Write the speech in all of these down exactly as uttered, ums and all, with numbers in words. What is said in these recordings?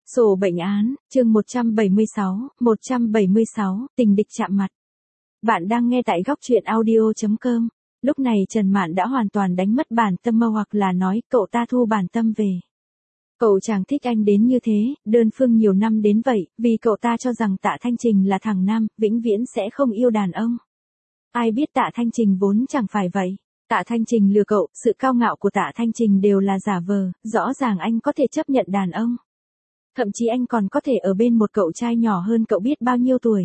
Sổ bệnh án, chương một trăm bảy mươi sáu, một trăm bảy mươi sáu, tình địch chạm mặt. Bạn đang nghe tại góc truyện audio chấm com. Lúc này Trần Mạn đã hoàn toàn đánh mất bản tâm mơ hoặc là nói cậu ta thu bản tâm về. Cậu chàng thích anh đến như thế, đơn phương nhiều năm đến vậy, vì cậu ta cho rằng Tạ Thanh Trình là thằng nam, vĩnh viễn sẽ không yêu đàn ông. Ai biết Tạ Thanh Trình vốn chẳng phải vậy. Tạ Thanh Trình lừa cậu, sự cao ngạo của Tạ Thanh Trình đều là giả vờ, rõ ràng anh có thể chấp nhận đàn ông. Thậm chí anh còn có thể ở bên một cậu trai nhỏ hơn cậu biết bao nhiêu tuổi.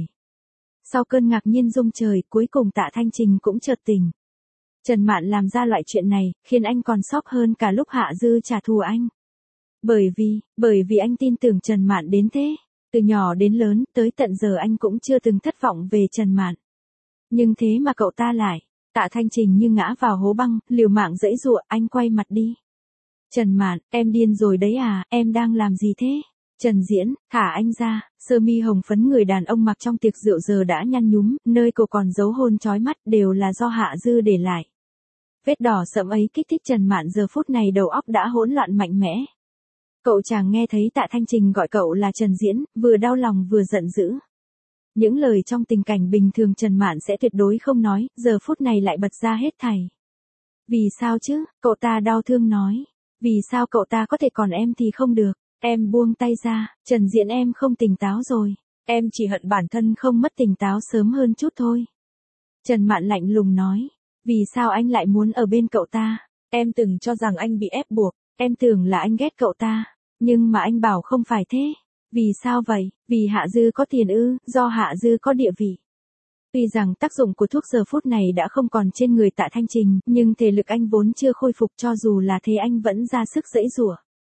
Sau cơn ngạc nhiên rung trời, cuối cùng Tạ Thanh Trình cũng chợt tỉnh. Trần Mạn làm ra loại chuyện này, khiến anh còn sốc hơn cả lúc Hạ Dư trả thù anh. Bởi vì, bởi vì anh tin tưởng Trần Mạn đến thế. Từ nhỏ đến lớn, tới tận giờ anh cũng chưa từng thất vọng về Trần Mạn. Nhưng thế mà cậu ta lại, Tạ Thanh Trình như ngã vào hố băng, liều mạng giãy giụa, anh quay mặt đi. Trần Mạn, em điên rồi đấy à, em đang làm gì thế? Trần Diễn, thả anh ra, sơ mi hồng phấn người đàn ông mặc trong tiệc rượu giờ đã nhăn nhúm, nơi cô còn dấu hôn chói mắt đều là do Hạ Dư để lại. Vết đỏ sẫm ấy kích thích Trần Mạn giờ phút này đầu óc đã hỗn loạn mạnh mẽ. Cậu chàng nghe thấy Tạ Thanh Trình gọi cậu là Trần Diễn, vừa đau lòng vừa giận dữ. Những lời trong tình cảnh bình thường Trần Mạn sẽ tuyệt đối không nói, giờ phút này lại bật ra hết thảy. Vì sao chứ, cậu ta đau thương nói. Vì sao cậu ta có thể còn em thì không được? Em buông tay ra, Trần Diễn em không tỉnh táo rồi. Em chỉ hận bản thân không mất tỉnh táo sớm hơn chút thôi. Trần Mạn lạnh lùng nói. Vì sao anh lại muốn ở bên cậu ta? Em từng cho rằng anh bị ép buộc. Em tưởng là anh ghét cậu ta. Nhưng mà anh bảo không phải thế. Vì sao vậy? Vì Hạ Dư có tiền ư, do Hạ Dư có địa vị. Tuy rằng tác dụng của thuốc giờ phút này đã không còn trên người Tạ Thanh Trình, nhưng thể lực anh vốn chưa khôi phục, cho dù là thế anh vẫn ra sức giãy giụa.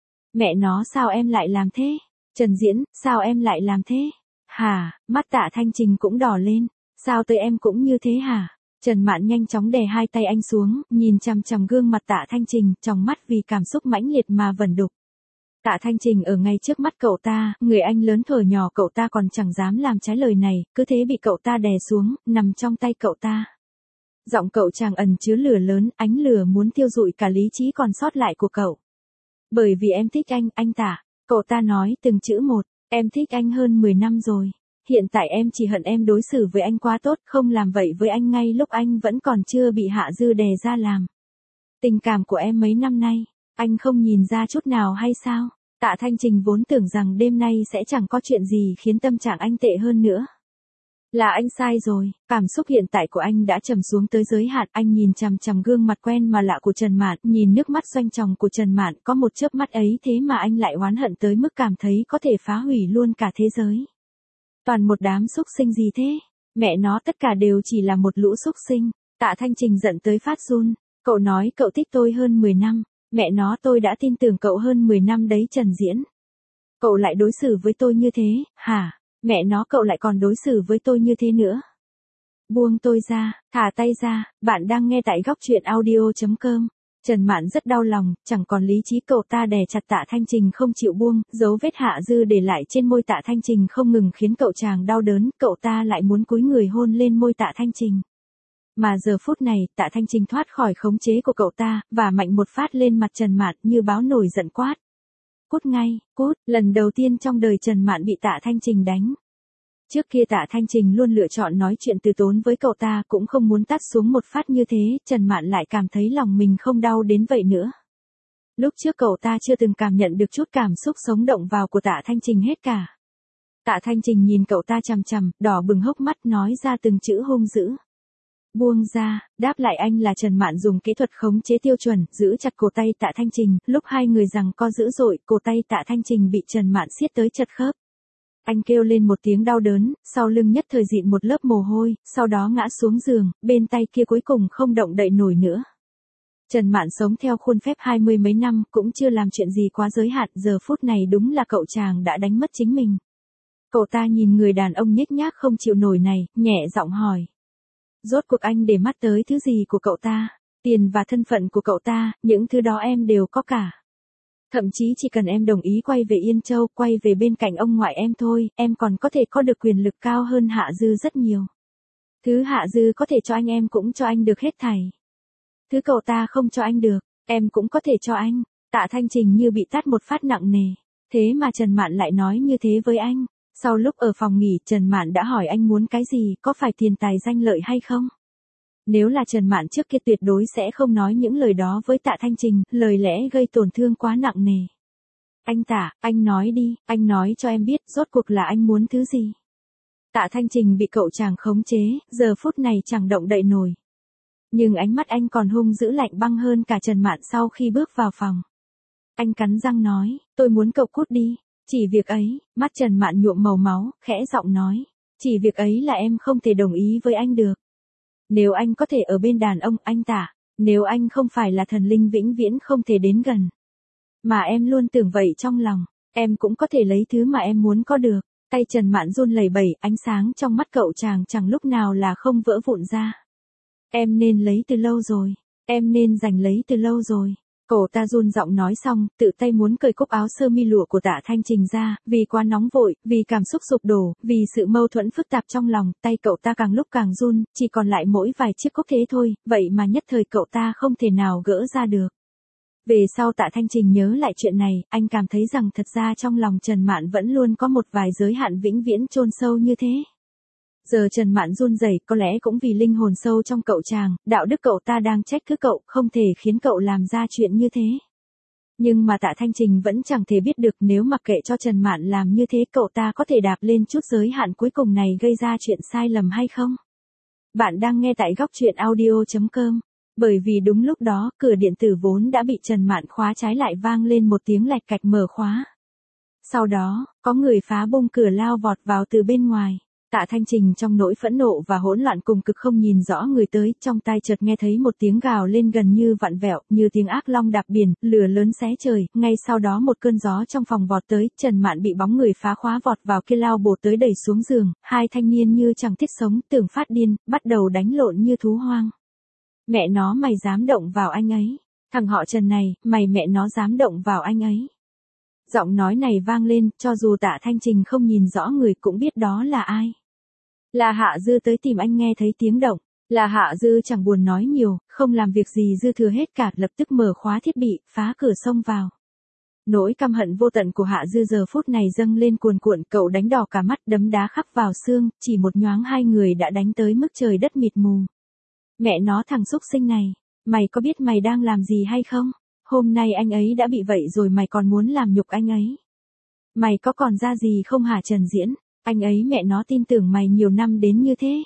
Mẹ nó, sao em lại làm thế? Trần Diễn, sao em lại làm thế? Hả? Mắt Tạ Thanh Trình cũng đỏ lên. Sao tới em cũng như thế hả? Trần Mạn nhanh chóng đè hai tay anh xuống, nhìn chằm chằm gương mặt Tạ Thanh Trình, trong mắt vì cảm xúc mãnh liệt mà vẩn đục. Tạ Thanh Trình ở ngay trước mắt cậu ta, người anh lớn thở nhỏ cậu ta còn chẳng dám làm trái lời này, cứ thế bị cậu ta đè xuống, nằm trong tay cậu ta. Giọng cậu chàng ẩn chứa lửa lớn, ánh lửa muốn thiêu rụi cả lý trí còn sót lại của cậu. Bởi vì em thích anh, anh Tạ. Cậu ta nói từng chữ một, em thích anh hơn mười năm rồi. Hiện tại em chỉ hận em đối xử với anh quá tốt, không làm vậy với anh ngay lúc anh vẫn còn chưa bị Hạ Dư đè ra làm. Tình cảm của em mấy năm nay, anh không nhìn ra chút nào hay sao? Tạ Thanh Trình vốn tưởng rằng đêm nay sẽ chẳng có chuyện gì khiến tâm trạng anh tệ hơn nữa. Là anh sai rồi, cảm xúc hiện tại của anh đã trầm xuống tới giới hạn, anh nhìn chằm chằm gương mặt quen mà lạ của Trần Mạn, nhìn nước mắt doanh tròng của Trần Mạn, có một chớp mắt ấy thế mà anh lại oán hận tới mức cảm thấy có thể phá hủy luôn cả thế giới. Toàn một đám xúc sinh gì thế? Mẹ nó tất cả đều chỉ là một lũ xúc sinh. Tạ Thanh Trình giận tới phát run, cậu nói cậu thích tôi hơn mười năm. Mẹ nó tôi đã tin tưởng cậu hơn mười năm đấy Trần Diễn. Cậu lại đối xử với tôi như thế, hả? Mẹ nó cậu lại còn đối xử với tôi như thế nữa. Buông tôi ra, thả tay ra, bạn đang nghe tại góc truyện audio chấm com. Trần Mạn rất đau lòng, chẳng còn lý trí cậu ta đè chặt Tạ Thanh Trình không chịu buông, dấu vết Hạ Dư để lại trên môi Tạ Thanh Trình không ngừng khiến cậu chàng đau đớn, cậu ta lại muốn cúi người hôn lên môi Tạ Thanh Trình. Mà giờ phút này, Tạ Thanh Trình thoát khỏi khống chế của cậu ta, và mạnh một phát lên mặt Trần Mạn như báo nổi giận quát. Cút ngay, cút, lần đầu tiên trong đời Trần Mạn bị Tạ Thanh Trình đánh. Trước kia Tạ Thanh Trình luôn lựa chọn nói chuyện từ tốn với cậu ta, cũng không muốn tát xuống một phát như thế, Trần Mạn lại cảm thấy lòng mình không đau đến vậy nữa. Lúc trước cậu ta chưa từng cảm nhận được chút cảm xúc sống động vào của Tạ Thanh Trình hết cả. Tạ Thanh Trình nhìn cậu ta chằm chằm, đỏ bừng hốc mắt nói ra từng chữ hung dữ. Buông ra, đáp lại anh là Trần Mạn dùng kỹ thuật khống chế tiêu chuẩn, giữ chặt cổ tay Tạ Thanh Trình, lúc hai người giằng co dữ dội, cổ tay Tạ Thanh Trình bị Trần Mạn siết tới chật khớp. Anh kêu lên một tiếng đau đớn, sau lưng nhất thời dịn một lớp mồ hôi, sau đó ngã xuống giường, bên tay kia cuối cùng không động đậy nổi nữa. Trần Mạn sống theo khuôn phép hai mươi mấy năm, cũng chưa làm chuyện gì quá giới hạn, giờ phút này đúng là cậu chàng đã đánh mất chính mình. Cậu ta nhìn người đàn ông nhếch nhác không chịu nổi này, nhẹ giọng hỏi. Rốt cuộc anh để mắt tới thứ gì của cậu ta? Tiền và thân phận của cậu ta, những thứ đó em đều có cả. Thậm chí chỉ cần em đồng ý quay về Yên Châu, quay về bên cạnh ông ngoại em thôi, em còn có thể có được quyền lực cao hơn Hạ Dư rất nhiều. Thứ Hạ Dư có thể cho anh em cũng cho anh được hết thảy. Thứ cậu ta không cho anh được, em cũng có thể cho anh. Tạ Thanh Trình như bị tát một phát nặng nề. Thế mà Trần Mạn lại nói như thế với anh. Sau lúc ở phòng nghỉ, Trần Mạn đã hỏi anh muốn cái gì, có phải tiền tài danh lợi hay không? Nếu là Trần Mạn trước kia tuyệt đối sẽ không nói những lời đó với Tạ Thanh Trình, lời lẽ gây tổn thương quá nặng nề. Anh Tạ, anh nói đi, anh nói cho em biết, rốt cuộc là anh muốn thứ gì? Tạ Thanh Trình bị cậu chàng khống chế, giờ phút này chẳng động đậy nổi. Nhưng ánh mắt anh còn hung dữ lạnh băng hơn cả Trần Mạn sau khi bước vào phòng. Anh cắn răng nói, tôi muốn cậu cút đi. Chỉ việc ấy, mắt Trần Mạn nhuộm màu máu, khẽ giọng nói. Chỉ việc ấy là em không thể đồng ý với anh được. Nếu anh có thể ở bên đàn ông, anh Tạ, nếu anh không phải là thần linh vĩnh viễn không thể đến gần. Mà em luôn tưởng vậy trong lòng, em cũng có thể lấy thứ mà em muốn có được. Tay Trần Mạn run lẩy bẩy, ánh sáng trong mắt cậu chàng chẳng lúc nào là không vỡ vụn ra. Em nên lấy từ lâu rồi, em nên giành lấy từ lâu rồi. Cậu ta run giọng nói xong, tự tay muốn cởi cúc áo sơ mi lụa của Tạ Thanh Trình ra, vì quá nóng vội, vì cảm xúc sụp đổ, vì sự mâu thuẫn phức tạp trong lòng, tay cậu ta càng lúc càng run, chỉ còn lại mỗi vài chiếc cúc thế thôi, vậy mà nhất thời cậu ta không thể nào gỡ ra được. Về sau Tạ Thanh Trình nhớ lại chuyện này, anh cảm thấy rằng thật ra trong lòng Trần Mạn vẫn luôn có một vài giới hạn vĩnh viễn chôn sâu như thế. Giờ Trần Mạn run rẩy, có lẽ cũng vì linh hồn sâu trong cậu chàng, đạo đức cậu ta đang trách cứ cậu, không thể khiến cậu làm ra chuyện như thế. Nhưng mà Tạ Thanh Trình vẫn chẳng thể biết được nếu mặc kệ cho Trần Mạn làm như thế cậu ta có thể đạp lên chút giới hạn cuối cùng này gây ra chuyện sai lầm hay không. Bạn đang nghe tại góc truyện audio chấm com. Bởi vì đúng lúc đó, cửa điện tử vốn đã bị Trần Mạn khóa trái lại vang lên một tiếng lạch cạch mở khóa. Sau đó, có người phá bung cửa lao vọt vào từ bên ngoài. Tạ Thanh Trình trong nỗi phẫn nộ và hỗn loạn cùng cực không nhìn rõ người tới, trong tai chợt nghe thấy một tiếng gào lên gần như vặn vẹo, như tiếng ác long đạp biển, lửa lớn xé trời, ngay sau đó một cơn gió trong phòng vọt tới, Trần Mạn bị bóng người phá khóa vọt vào kia lao bổ tới đẩy xuống giường, hai thanh niên như chẳng thiết sống, tưởng phát điên, bắt đầu đánh lộn như thú hoang. Mẹ nó mày dám động vào anh ấy, thằng họ Trần này, mày mẹ nó dám động vào anh ấy. Giọng nói này vang lên, cho dù Tạ Thanh Trình không nhìn rõ người cũng biết đó là ai. Là Hạ Dư tới tìm anh nghe thấy tiếng động, là Hạ Dư chẳng buồn nói nhiều, không làm việc gì dư thừa hết cả, lập tức mở khóa thiết bị, phá cửa xông vào. Nỗi căm hận vô tận của Hạ Dư giờ phút này dâng lên cuồn cuộn, cậu đánh đỏ cả mắt, đấm đá khắc vào xương, chỉ một nhoáng hai người đã đánh tới mức trời đất mịt mù. Mẹ nó thằng xúc sinh này, mày có biết mày đang làm gì hay không? Hôm nay anh ấy đã bị vậy rồi mày còn muốn làm nhục anh ấy. Mày có còn ra gì không hả Trần Diễn? Anh ấy mẹ nó tin tưởng mày nhiều năm đến như thế.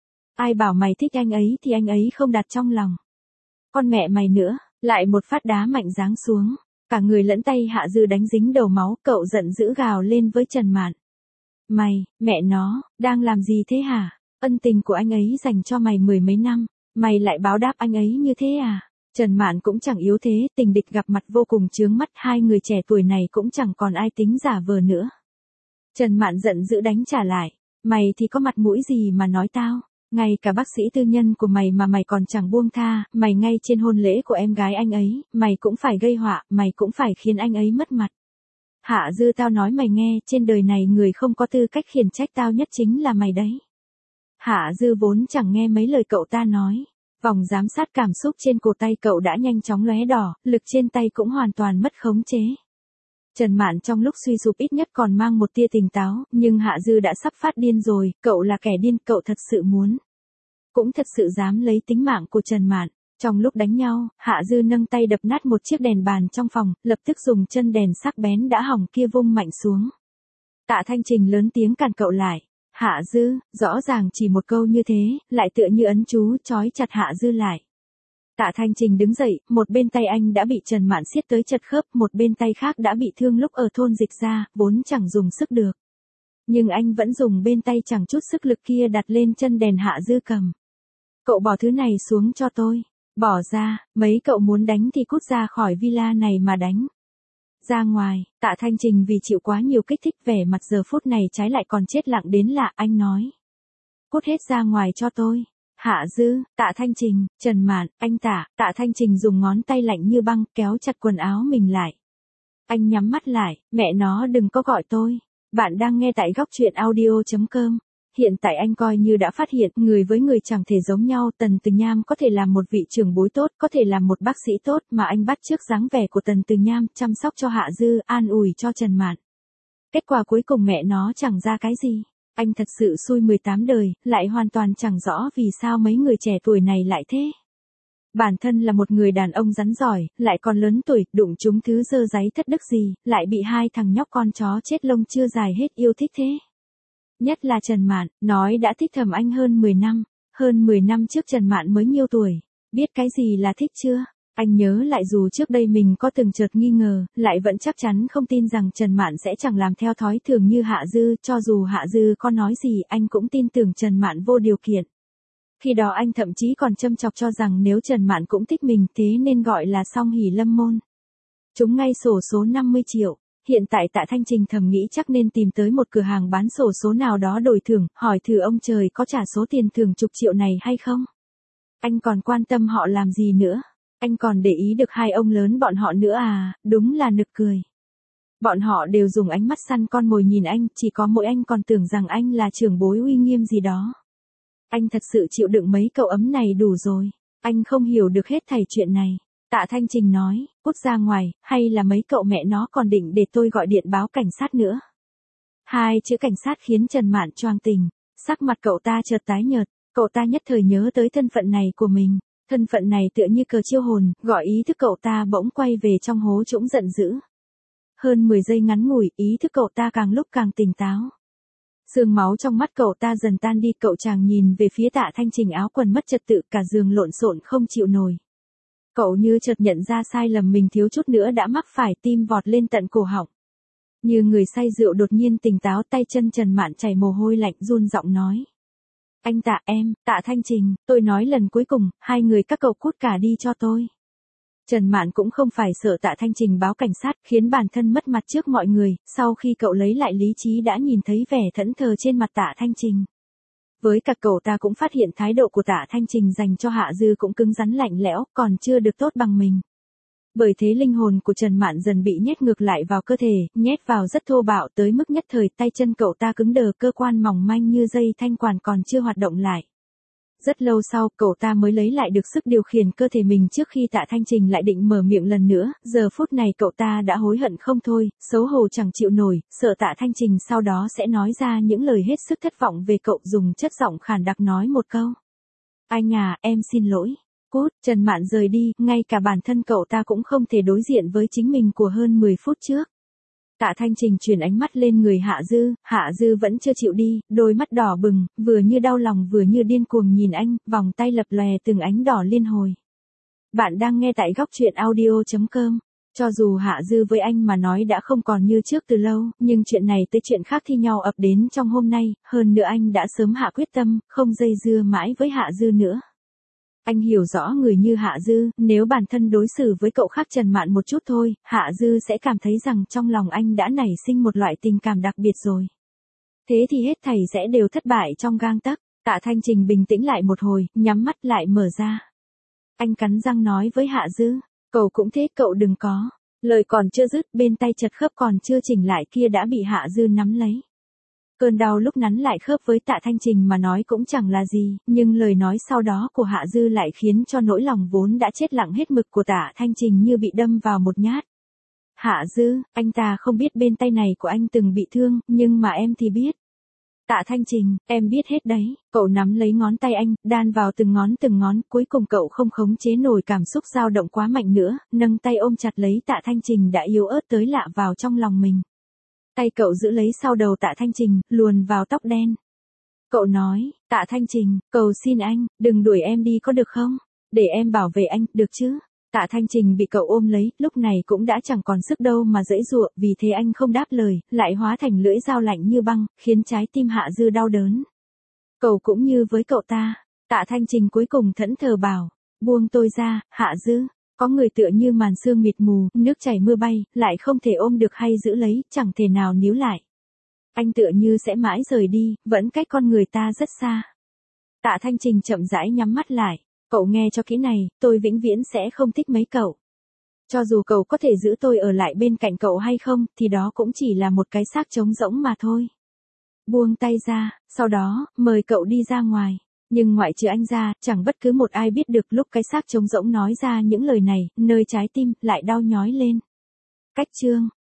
Ai bảo mày thích anh ấy thì anh ấy không đặt trong lòng. Con mẹ mày nữa, lại một phát đá mạnh giáng xuống. Cả người lẫn tay Hạ Dư đánh dính đầu máu, cậu giận dữ gào lên với Trần Mạn. Mày, mẹ nó, đang làm gì thế hả? Ân tình của anh ấy dành cho mày mười mấy năm, mày lại báo đáp anh ấy như thế à? Trần Mạn cũng chẳng yếu thế, tình địch gặp mặt vô cùng chướng mắt, hai người trẻ tuổi này cũng chẳng còn ai tính giả vờ nữa. Trần Mạn giận dữ đánh trả lại, mày thì có mặt mũi gì mà nói tao, ngay cả bác sĩ tư nhân của mày mà mày còn chẳng buông tha, mày ngay trên hôn lễ của em gái anh ấy, mày cũng phải gây họa, mày cũng phải khiến anh ấy mất mặt. Hạ Dư tao nói mày nghe, trên đời này người không có tư cách khiển trách tao nhất chính là mày đấy. Hạ Dư vốn chẳng nghe mấy lời cậu ta nói. Vòng giám sát cảm xúc trên cổ tay cậu đã nhanh chóng lóe đỏ, lực trên tay cũng hoàn toàn mất khống chế. Trần Mạn trong lúc suy sụp ít nhất còn mang một tia tỉnh táo, nhưng Hạ Dư đã sắp phát điên rồi, cậu là kẻ điên, cậu thật sự muốn. Cũng thật sự dám lấy tính mạng của Trần Mạn. Trong lúc đánh nhau, Hạ Dư nâng tay đập nát một chiếc đèn bàn trong phòng, lập tức dùng chân đèn sắc bén đã hỏng kia vung mạnh xuống. Tạ Thanh Trình lớn tiếng cản cậu lại. Hạ Dư, rõ ràng chỉ một câu như thế, lại tựa như ấn chú trói chặt Hạ Dư lại. Tạ Thanh Trình đứng dậy, một bên tay anh đã bị Trần Mạn siết tới chật khớp, một bên tay khác đã bị thương lúc ở thôn Dịch Gia, vốn chẳng dùng sức được. Nhưng anh vẫn dùng bên tay chẳng chút sức lực kia đặt lên chân đèn Hạ Dư cầm. Cậu bỏ thứ này xuống cho tôi. Bỏ ra, mấy cậu muốn đánh thì cút ra khỏi villa này mà đánh. Ra ngoài, Tạ Thanh Trình vì chịu quá nhiều kích thích vẻ mặt giờ phút này trái lại còn chết lặng đến lạ, anh nói. Cút hết ra ngoài cho tôi. Hạ Dư, Tạ Thanh Trình, Trần Mạn, anh Tạ, Tạ Thanh Trình dùng ngón tay lạnh như băng kéo chặt quần áo mình lại. Anh nhắm mắt lại, mẹ nó đừng có gọi tôi. Bạn đang nghe tại góc truyện audio chấm com. Hiện tại anh coi như đã phát hiện, người với người chẳng thể giống nhau, Tần Từ Nham có thể làm một vị trưởng bối tốt, có thể làm một bác sĩ tốt, mà anh bắt chước dáng vẻ của Tần Từ Nham, chăm sóc cho Hạ Dư, an ủi cho Trần Mạn. Kết quả cuối cùng mẹ nó chẳng ra cái gì. Anh thật sự xui mười tám đời, lại hoàn toàn chẳng rõ vì sao mấy người trẻ tuổi này lại thế. Bản thân là một người đàn ông rắn giỏi, lại còn lớn tuổi, đụng chúng thứ dơ dáy thất đức gì, lại bị hai thằng nhóc con chó chết lông chưa dài hết yêu thích thế. Nhất là Trần Mạn, nói đã thích thầm anh hơn mười năm, hơn mười năm trước Trần Mạn mới nhiêu tuổi, biết cái gì là thích chưa? Anh nhớ lại dù trước đây mình có từng chợt nghi ngờ, lại vẫn chắc chắn không tin rằng Trần Mạn sẽ chẳng làm theo thói thường như Hạ Dư, cho dù Hạ Dư có nói gì anh cũng tin tưởng Trần Mạn vô điều kiện. Khi đó anh thậm chí còn châm chọc cho rằng nếu Trần Mạn cũng thích mình thế nên gọi là song hỷ lâm môn. Chúng ngay sổ số năm mươi triệu. Hiện tại Tạ Thanh Trình thầm nghĩ chắc nên tìm tới một cửa hàng bán sổ số nào đó đổi thưởng, hỏi thử ông trời có trả số tiền thưởng chục triệu này hay không. Anh còn quan tâm họ làm gì nữa. Anh còn để ý được hai ông lớn bọn họ nữa à, đúng là nực cười. Bọn họ đều dùng ánh mắt săn con mồi nhìn anh, chỉ có mỗi anh còn tưởng rằng anh là trưởng bối uy nghiêm gì đó. Anh thật sự chịu đựng mấy cậu ấm này đủ rồi. Anh không hiểu được hết thảy chuyện này. Tạ Thanh Trình nói, cút ra ngoài, hay là mấy cậu mẹ nó còn định để tôi gọi điện báo cảnh sát nữa. Hai chữ cảnh sát khiến Trần Mạn choàng tỉnh, sắc mặt cậu ta chợt tái nhợt, cậu ta nhất thời nhớ tới thân phận này của mình. Thân phận này tựa như cờ chiêu hồn, gọi ý thức cậu ta bỗng quay về trong hố trũng giận dữ. Hơn mười giây ngắn ngủi, ý thức cậu ta càng lúc càng tỉnh táo. Sương máu trong mắt cậu ta dần tan đi, cậu chàng nhìn về phía Tạ Thanh Trình áo quần mất trật tự, cả giường lộn xộn không chịu nổi. Cậu như chợt nhận ra sai lầm mình thiếu chút nữa đã mắc phải, tim vọt lên tận cổ họng. Như người say rượu đột nhiên tỉnh táo, tay chân Trần Mạn chảy mồ hôi lạnh, run giọng nói. Anh Tạ em, Tạ Thanh Trình, tôi nói lần cuối cùng, hai người các cậu cút cả đi cho tôi. Trần Mạn cũng không phải sợ Tạ Thanh Trình báo cảnh sát, khiến bản thân mất mặt trước mọi người, sau khi cậu lấy lại lý trí đã nhìn thấy vẻ thẫn thờ trên mặt Tạ Thanh Trình. Với cả cậu ta cũng phát hiện thái độ của Tạ Thanh Trình dành cho Hạ Dư cũng cứng rắn lạnh lẽo, còn chưa được tốt bằng mình. Bởi thế linh hồn của Trần Mạn dần bị nhét ngược lại vào cơ thể, nhét vào rất thô bạo tới mức nhất thời tay chân cậu ta cứng đờ, cơ quan mỏng manh như dây thanh quản còn chưa hoạt động lại. Rất lâu sau, cậu ta mới lấy lại được sức điều khiển cơ thể mình trước khi Tạ Thanh Trình lại định mở miệng lần nữa, giờ phút này cậu ta đã hối hận không thôi, xấu hổ chẳng chịu nổi, sợ Tạ Thanh Trình sau đó sẽ nói ra những lời hết sức thất vọng về cậu, dùng chất giọng khàn đặc nói một câu. Anh à, em xin lỗi. Cút, Trần Mạn rời đi, ngay cả bản thân cậu ta cũng không thể đối diện với chính mình của hơn mười phút trước. Tạ Thanh Trình chuyển ánh mắt lên người Hạ Dư, Hạ Dư vẫn chưa chịu đi, đôi mắt đỏ bừng, vừa như đau lòng vừa như điên cuồng nhìn anh, vòng tay lập lòe từng ánh đỏ liên hồi. Bạn đang nghe tại góc truyện audio chấm com. Cho dù Hạ Dư với anh mà nói đã không còn như trước từ lâu, nhưng chuyện này tới chuyện khác thi nhau ập đến trong hôm nay, hơn nữa anh đã sớm hạ quyết tâm, không dây dưa mãi với Hạ Dư nữa. Anh hiểu rõ người như Hạ Dư, nếu bản thân đối xử với cậu khác Trần Mạn một chút thôi, Hạ Dư sẽ cảm thấy rằng trong lòng anh đã nảy sinh một loại tình cảm đặc biệt rồi. Thế thì hết thảy sẽ đều thất bại trong gang tấc. Tạ Thanh Trình bình tĩnh lại một hồi, nhắm mắt lại mở ra. Anh cắn răng nói với Hạ Dư, cậu cũng thế, cậu đừng có. Lời còn chưa dứt, bên tay chật khớp còn chưa chỉnh lại kia đã bị Hạ Dư nắm lấy. Cơn đau lúc nắn lại khớp với Tạ Thanh Trình mà nói cũng chẳng là gì, nhưng lời nói sau đó của Hạ Dư lại khiến cho nỗi lòng vốn đã chết lặng hết mực của Tạ Thanh Trình như bị đâm vào một nhát. Hạ Dư, anh ta không biết bên tay này của anh từng bị thương, nhưng mà em thì biết. Tạ Thanh Trình, em biết hết đấy, cậu nắm lấy ngón tay anh, đan vào từng ngón từng ngón, cuối cùng cậu không khống chế nổi cảm xúc dao động quá mạnh nữa, nâng tay ôm chặt lấy Tạ Thanh Trình đã yếu ớt tới lạ vào trong lòng mình. Tay cậu giữ lấy sau đầu Tạ Thanh Trình, luồn vào tóc đen. Cậu nói, Tạ Thanh Trình, cầu xin anh, đừng đuổi em đi có được không? Để em bảo vệ anh, được chứ? Tạ Thanh Trình bị cậu ôm lấy, lúc này cũng đã chẳng còn sức đâu mà giãy giụa, vì thế anh không đáp lời, lại hóa thành lưỡi dao lạnh như băng, khiến trái tim Hạ Dư đau đớn. Cậu cũng như với cậu ta, Tạ Thanh Trình cuối cùng thẫn thờ bảo, buông tôi ra, Hạ Dư. Có người tựa như màn sương mịt mù, nước chảy mưa bay, lại không thể ôm được hay giữ lấy, chẳng thể nào níu lại. Anh tựa như sẽ mãi rời đi, vẫn cách con người ta rất xa. Tạ Thanh Trình chậm rãi nhắm mắt lại. Cậu nghe cho kỹ này, tôi vĩnh viễn sẽ không thích mấy cậu. Cho dù cậu có thể giữ tôi ở lại bên cạnh cậu hay không, thì đó cũng chỉ là một cái xác trống rỗng mà thôi. Buông tay ra, sau đó, mời cậu đi ra ngoài. Nhưng ngoại trừ anh ra, chẳng bất cứ một ai biết được lúc cái xác trống rỗng nói ra những lời này, nơi trái tim lại đau nhói lên. Cách chương